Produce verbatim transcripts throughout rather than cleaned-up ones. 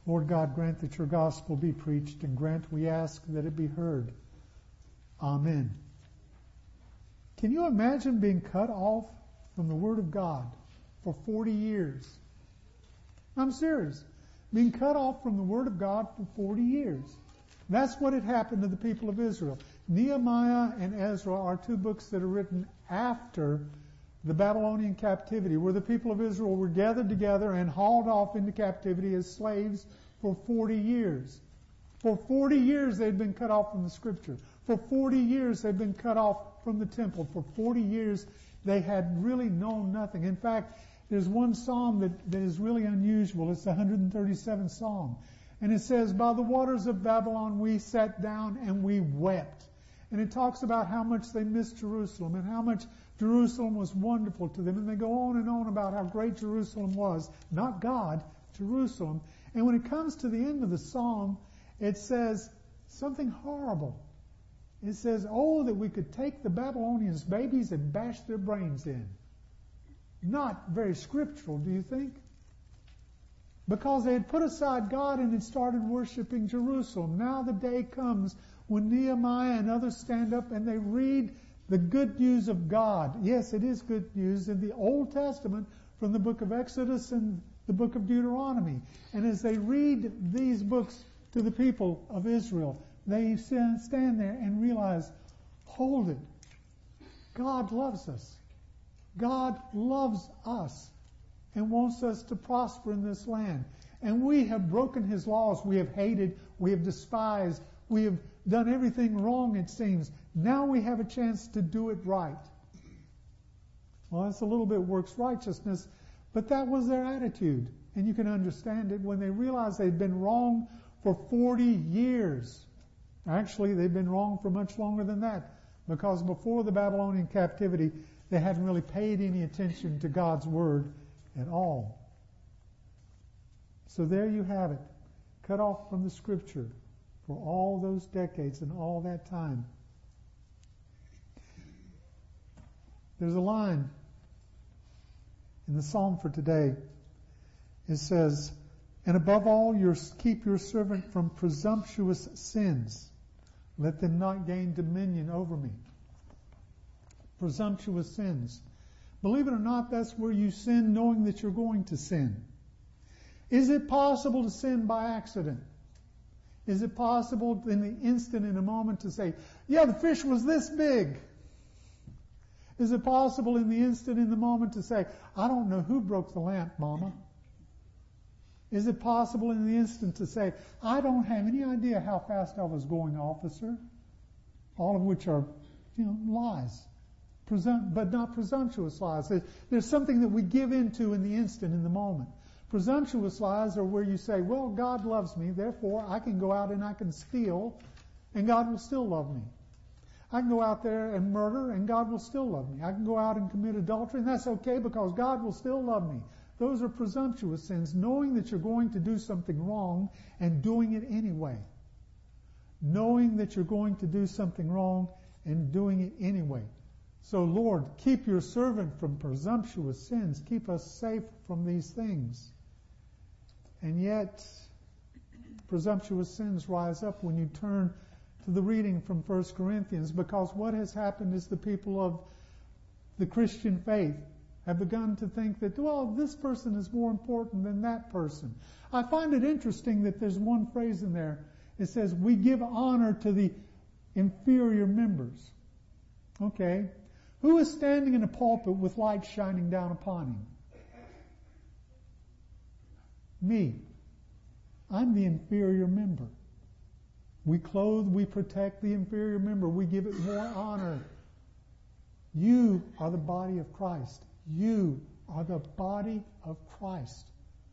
Lord God, grant that your gospel be preached, and grant, we ask, that it be heard. Amen. Can you imagine being cut off from the Word of God for forty years? I'm serious. Being cut off from the Word of God for forty years. That's what had happened to the people of Israel. Nehemiah and Ezra are two books that are written after the Babylonian captivity, where the people of Israel were gathered together and hauled off into captivity as slaves for forty years. For forty years they'd been cut off from the Scripture. For forty years they'd been cut off from the temple. For forty years they had really known nothing. In fact, there's one psalm that, that is really unusual. It's the one hundred thirty-seventh Psalm. And it says, by the waters of Babylon we sat down and we wept. And it talks about how much they missed Jerusalem and how much Jerusalem was wonderful to them. And they go on and on about how great Jerusalem was. Not God, Jerusalem. And when it comes to the end of the psalm, it says something horrible. It says, oh, that we could take the Babylonians' babies and bash their brains in. Not very scriptural, do you think? Because they had put aside God and had started worshiping Jerusalem. Now the day comes when Nehemiah and others stand up and they read the good news of God. Yes, it is good news in the Old Testament from the book of Exodus and the book of Deuteronomy. And as they read these books to the people of Israel, they stand there and realize, hold it. God loves us. God loves us and wants us to prosper in this land. And we have broken His laws. We have hated. We have despised. We have done everything wrong, it seems. Now we have a chance to do it right. Well, that's a little bit works righteousness, but that was their attitude. And you can understand it when they realized they'd been wrong for forty years. Actually, they'd been wrong for much longer than that, because before the Babylonian captivity, they hadn't really paid any attention to God's Word at all. So there you have it. Cut off from the Scripture for all those decades and all that time. There's a line in the psalm for today. It says, and above all, your, keep your servant from presumptuous sins. Let them not gain dominion over me. Presumptuous sins. Believe it or not, that's where you sin knowing that you're going to sin. Is it possible to sin by accident? Is it possible in the instant, in a moment, to say, yeah, the fish was this big? Is it possible in the instant, in the moment, to say, I don't know who broke the lamp, Mama? Is it possible in the instant to say, I don't have any idea how fast I was going, officer? All of which are, you know, lies. Presum- but not presumptuous lies. There's something that we give into in the instant, in the moment. Presumptuous lies are where you say, well, God loves me, therefore I can go out and I can steal, and God will still love me. I can go out there and murder, and God will still love me. I can go out and commit adultery, and that's okay because God will still love me. Those are presumptuous sins, knowing that you're going to do something wrong and doing it anyway. Knowing that you're going to do something wrong and doing it anyway. So, Lord, keep your servant from presumptuous sins. Keep us safe from these things. And yet, presumptuous sins rise up when you turn to the reading from First Corinthians, because what has happened is the people of the Christian faith have begun to think that, well, this person is more important than that person. I find it interesting that there's one phrase in there. It says, we give honor to the inferior members. Okay. Who is standing in a pulpit with light shining down upon him? Me. I'm the inferior member. We clothe, we protect the inferior member. We give it more honor. You are the body of Christ. You are the body of Christ.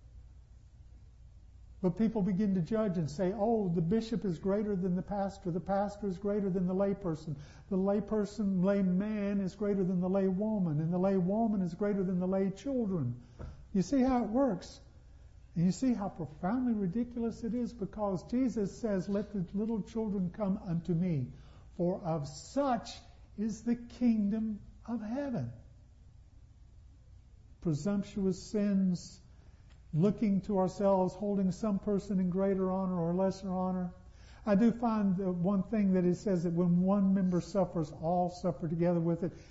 But people begin to judge and say, oh, the bishop is greater than the pastor. The pastor is greater than the layperson. The layperson, layman, is greater than the laywoman. And the laywoman is greater than the lay children. You see how it works? And you see how profoundly ridiculous it is, because Jesus says, let the little children come unto me, for of such is the kingdom of heaven. Presumptuous sins looking to ourselves, holding some person in greater honor or lesser honor. I do find the one thing that it says that when one member suffers, all suffer together with it.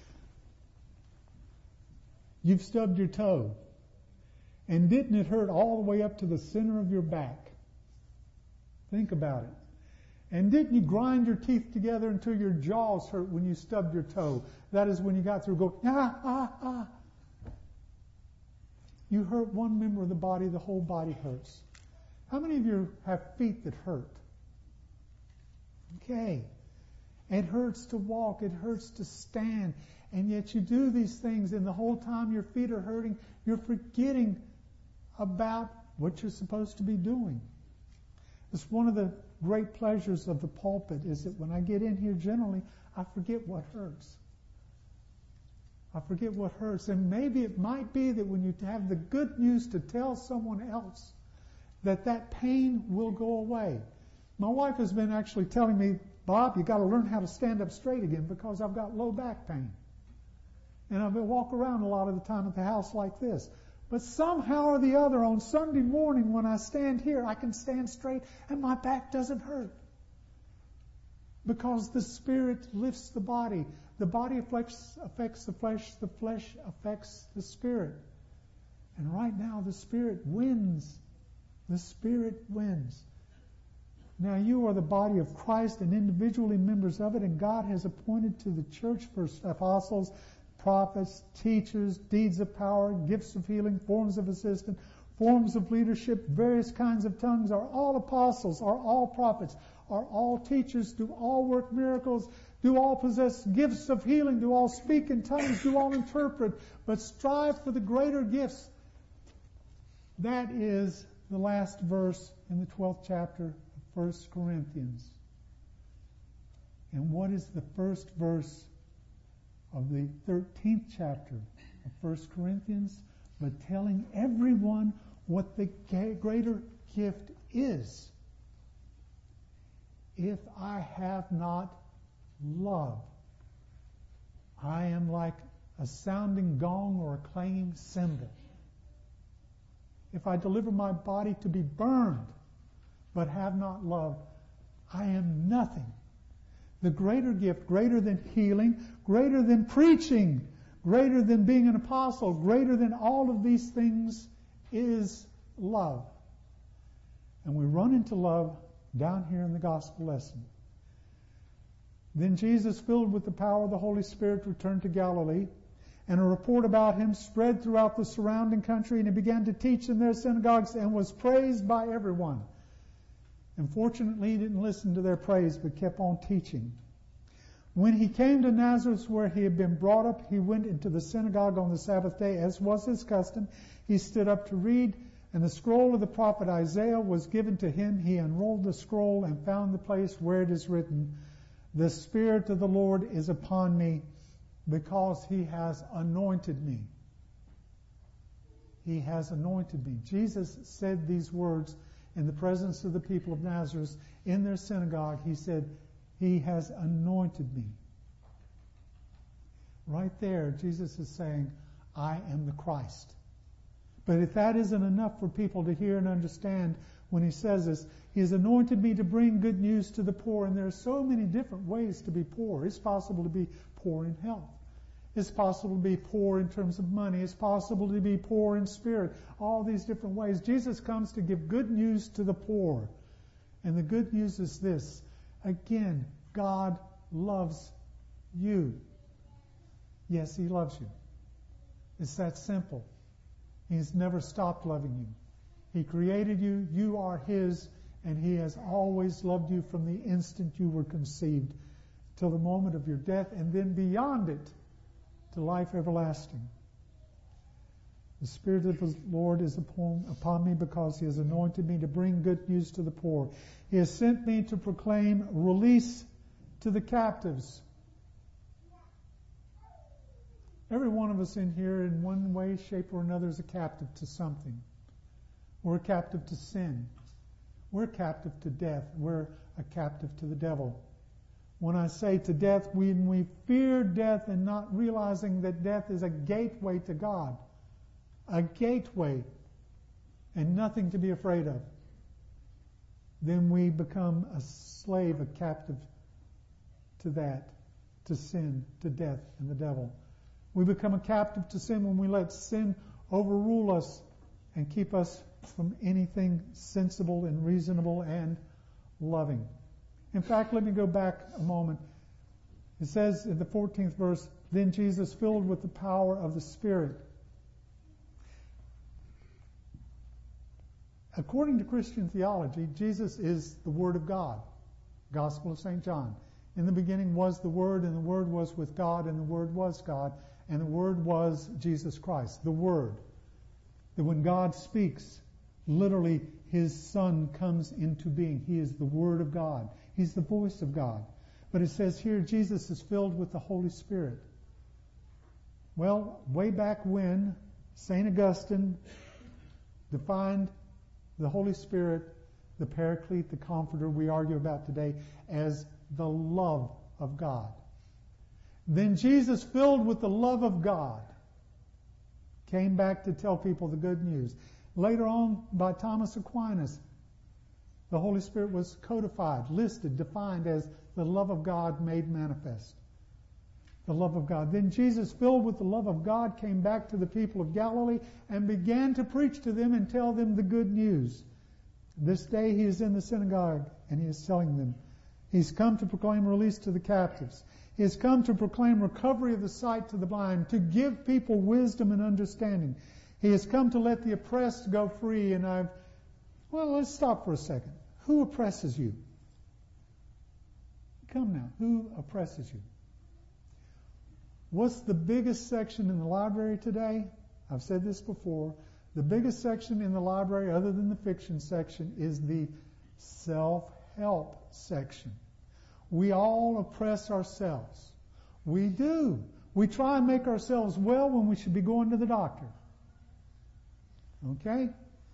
You've stubbed your toe. And didn't it hurt all the way up to the center of your back? Think about it. And didn't you grind your teeth together until your jaws hurt when you stubbed your toe? That is when you got through go, ah, ah, ah. You hurt one member of the body, the whole body hurts. How many of you have feet that hurt? Okay. It hurts to walk. It hurts to stand. And yet you do these things, and the whole time your feet are hurting, you're forgetting about what you're supposed to be doing. It's one of the great pleasures of the pulpit is that when I get in here generally, I forget what hurts. I forget what hurts. And maybe it might be that when you have the good news to tell someone else, that that pain will go away. My wife has been actually telling me, Bob, you got to learn how to stand up straight again because I've got low back pain. And I've been walk around a lot of the time at the house like this. But somehow or the other, on Sunday morning when I stand here, I can stand straight and my back doesn't hurt. Because the Spirit lifts the body. The body affects, affects the flesh. The flesh affects the Spirit. And right now, the Spirit wins. The Spirit wins. Now, you are the body of Christ and individually members of it, and God has appointed to the church first apostles, prophets, teachers, deeds of power, gifts of healing, forms of assistance, forms of leadership, various kinds of tongues. Are all apostles, are all prophets, are all teachers, do all work miracles, do all possess gifts of healing, do all speak in tongues, do all interpret, but strive for the greater gifts. That is the last verse in the twelfth chapter of First Corinthians. And what is the first verse of the thirteenth chapter of First Corinthians? But telling everyone what the greater gift is. If I have not love, I am like a sounding gong or a clanging cymbal. If I deliver my body to be burned, but have not love, I am nothing. The greater gift, greater than healing, greater than preaching, greater than being an apostle, greater than all of these things is love. And we run into love down here in the gospel lesson. Then Jesus, filled with the power of the Holy Spirit, returned to Galilee, and a report about him spread throughout the surrounding country, and he began to teach in their synagogues and was praised by everyone. And fortunately, he didn't listen to their praise, but kept on teaching. When he came to Nazareth, where he had been brought up, he went into the synagogue on the Sabbath day, as was his custom. He stood up to read, and the scroll of the prophet Isaiah was given to him. He unrolled the scroll and found the place where it is written, "The Spirit of the Lord is upon me, because he has anointed me." He has anointed me. Jesus said these words in the presence of the people of Nazareth in their synagogue. He said, "He has anointed me." Right there, Jesus is saying, I am the Christ. But if that isn't enough for people to hear and understand when he says this, he has anointed me to bring good news to the poor. And there are so many different ways to be poor. It's possible to be poor in health. It's possible to be poor in terms of money. It's possible to be poor in spirit. All these different ways. Jesus comes to give good news to the poor. And the good news is this. Again, God loves you. Yes, he loves you. It's that simple. He's never stopped loving you. He created you. You are his. And he has always loved you from the instant you were conceived till the moment of your death, and then beyond it to life everlasting. The Spirit of the Lord is upon, upon me because he has anointed me to bring good news to the poor. He has sent me to proclaim release to the captives. Every one of us in here in one way, shape, or another is a captive to something. We're a captive to sin. We're a captive to death. We're a captive to the devil. When I say to death, when we fear death and not realizing that death is a gateway to God. A gateway. and nothing to be afraid of, then we become a slave, a captive to that, to sin, to death, and the devil. We become a captive to sin when we let sin overrule us and keep us from anything sensible and reasonable and loving. In fact, let me go back a moment. It says in the fourteenth verse, then Jesus, filled with the power of the Spirit. According to Christian theology, Jesus is the Word of God. Gospel of Saint John. In the beginning was the Word, and the Word was with God, and the Word was God, and the Word was Jesus Christ. The Word. That when God speaks, literally His Son comes into being. He is the Word of God. He's the voice of God. But it says here, Jesus is filled with the Holy Spirit. Well, way back when, Saint Augustine defined the Holy Spirit, the Paraclete, the Comforter we argue about today, as the love of God. Then Jesus, filled with the love of God, came back to tell people the good news. Later on, by Thomas Aquinas, the Holy Spirit was codified, listed, defined as the love of God made manifest. The love of God. Then Jesus, filled with the love of God, came back to the people of Galilee and began to preach to them and tell them the good news. This day he is in the synagogue and he is telling them. He's come to proclaim release to the captives. He has come to proclaim recovery of the sight to the blind, to give people wisdom and understanding. He has come to let the oppressed go free. And I've, well, let's stop for a second. Who oppresses you? Come now. Who oppresses you? What's the biggest section in the library today? I've said this before. The biggest section in the library, other than the fiction section, is the self-help section. We all oppress ourselves. We do. We try and make ourselves well when we should be going to the doctor. Okay?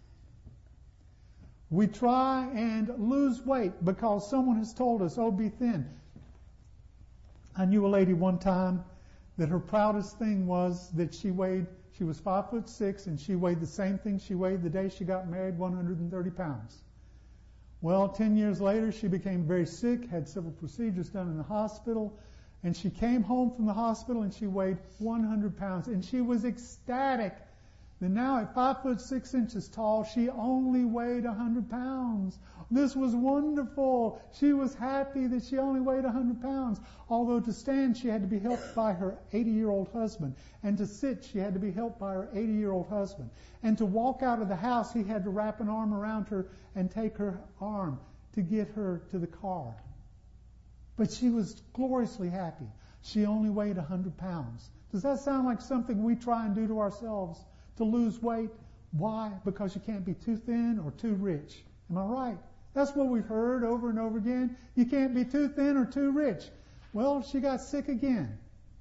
We try and lose weight because someone has told us, oh, be thin. I knew a lady one time that her proudest thing was that she weighed, she was five foot six and she weighed the same thing she weighed the day she got married, one hundred thirty pounds. Well, ten years later, she became very sick, had several procedures done in the hospital, and she came home from the hospital and she weighed one hundred pounds, and she was ecstatic. And now at five foot six inches tall, she only weighed one hundred pounds. This was wonderful. She was happy that she only weighed one hundred pounds. Although to stand, she had to be helped by her eighty-year-old husband. And to sit, she had to be helped by her eighty-year-old husband. And to walk out of the house, he had to wrap an arm around her and take her arm to get her to the car. But she was gloriously happy. She only weighed one hundred pounds. Does that sound like something we try and do to ourselves? To lose weight. Why? Because you can't be too thin or too rich. Am I right? That's what we've heard over and over again. You can't be too thin or too rich. Well, she got sick again.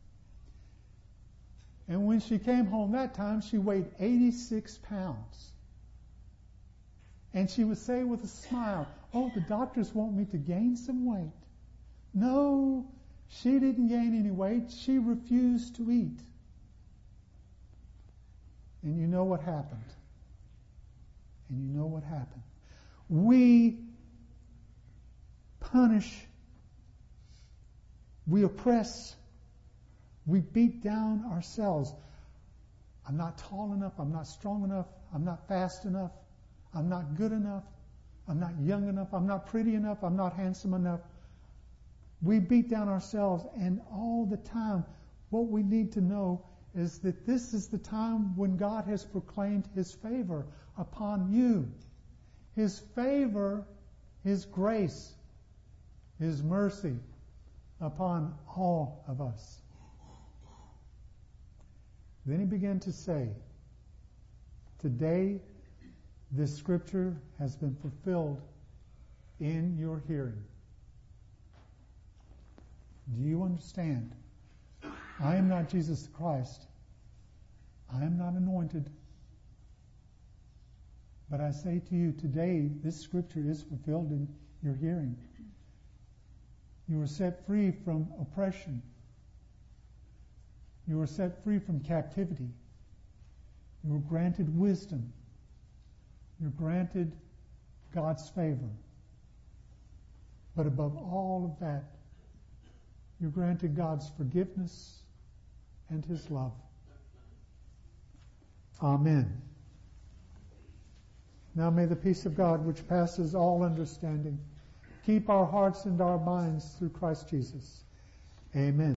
And when she came home that time, she weighed eighty-six pounds. And she would say with a smile, oh, the doctors want me to gain some weight. No, she didn't gain any weight. She refused to eat. And you know what happened. And you know what happened. We punish. We oppress. We beat down ourselves. I'm not tall enough. I'm not strong enough. I'm not fast enough. I'm not good enough. I'm not young enough. I'm not pretty enough. I'm not handsome enough. We beat down ourselves. And all the time, what we need to know is that this is the time when God has proclaimed His favor upon you. His favor, His grace, His mercy upon all of us. Then He began to say, today this scripture has been fulfilled in your hearing. Do you understand? I am not Jesus Christ. I am not anointed. But I say to you, today, this scripture is fulfilled in your hearing. You were set free from oppression. You were set free from captivity. You were granted wisdom. You're granted God's favor. But above all of that, you're granted God's forgiveness and His love. Amen. Now may the peace of God, which passes all understanding, keep our hearts and our minds through Christ Jesus. Amen.